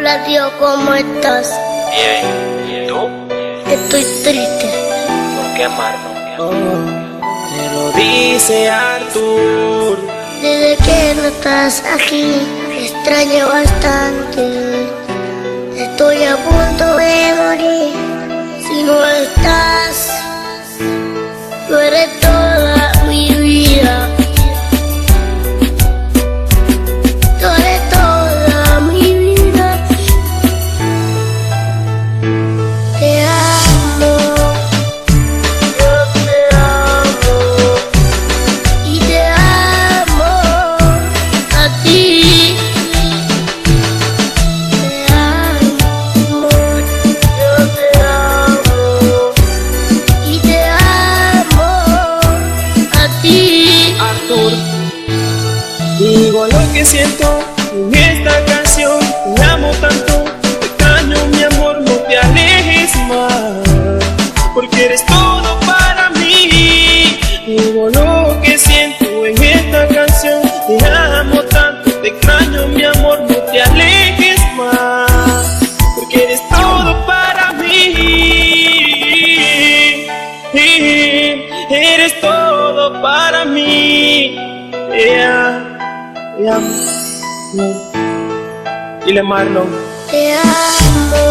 Hola tío, ¿cómo estás? Bien, ¿y tú? Estoy triste. ¿Por qué, Marlon? Te lo dice Arthur. Desde que no estás aquí, te extraño bastante. Estoy a punto de morir si no estás. Tú eres toda mi vida. Tú eres toda mi vida. Te amo. Yo te amo. Y te amo a ti. Te amo. Yo te amo. Y te amo a ti. Arthur, digo lo que siento en esta canción. Te amo tanto, te extraño mi amor, no te alejes más, porque eres todo para mí. Digo lo que siento en esta canción. Te amo tanto, te extraño mi amor, no te alejes más, porque eres todo para mí. Eres todo para mí. Te amo. Dile, Marlon. Te amo.